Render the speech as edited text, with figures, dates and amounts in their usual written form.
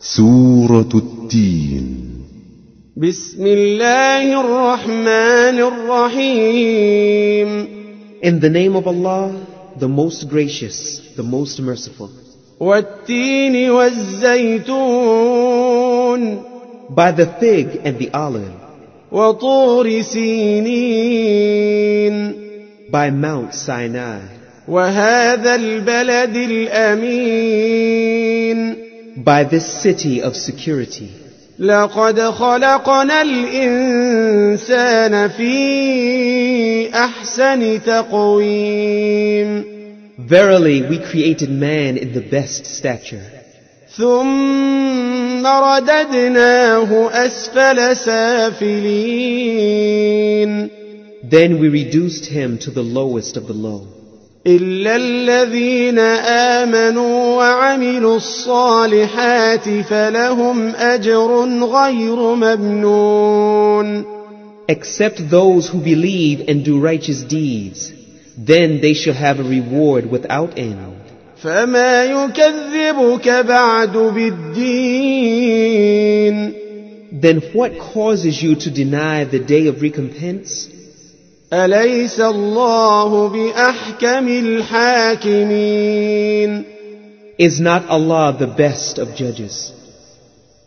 سورة التين. بسم الله الرحمن الرحيم. In the name of Allah, the most gracious, the most merciful. والتين والزيتون. By the fig and the olive. وطور سينين. By Mount Sinai. وهذا البلد الأمين. By this city of security. لقد خلقنا الإنسان في أحسن تقويم. Verily, we created man in the best stature. ثم رددناه أسفل سافلين. Then we reduced him to the lowest of the low. إلا الذين آمنوا وعملوا الصالحات فلهم أجر غير ممنون. Except those who believe and do righteous deeds, then they shall have a reward without end. فما يكذبك بعد بالدين. Then what causes you to deny the day of recompense? أليس الله بأحكم الحاكمين. Is not Allah the best of judges?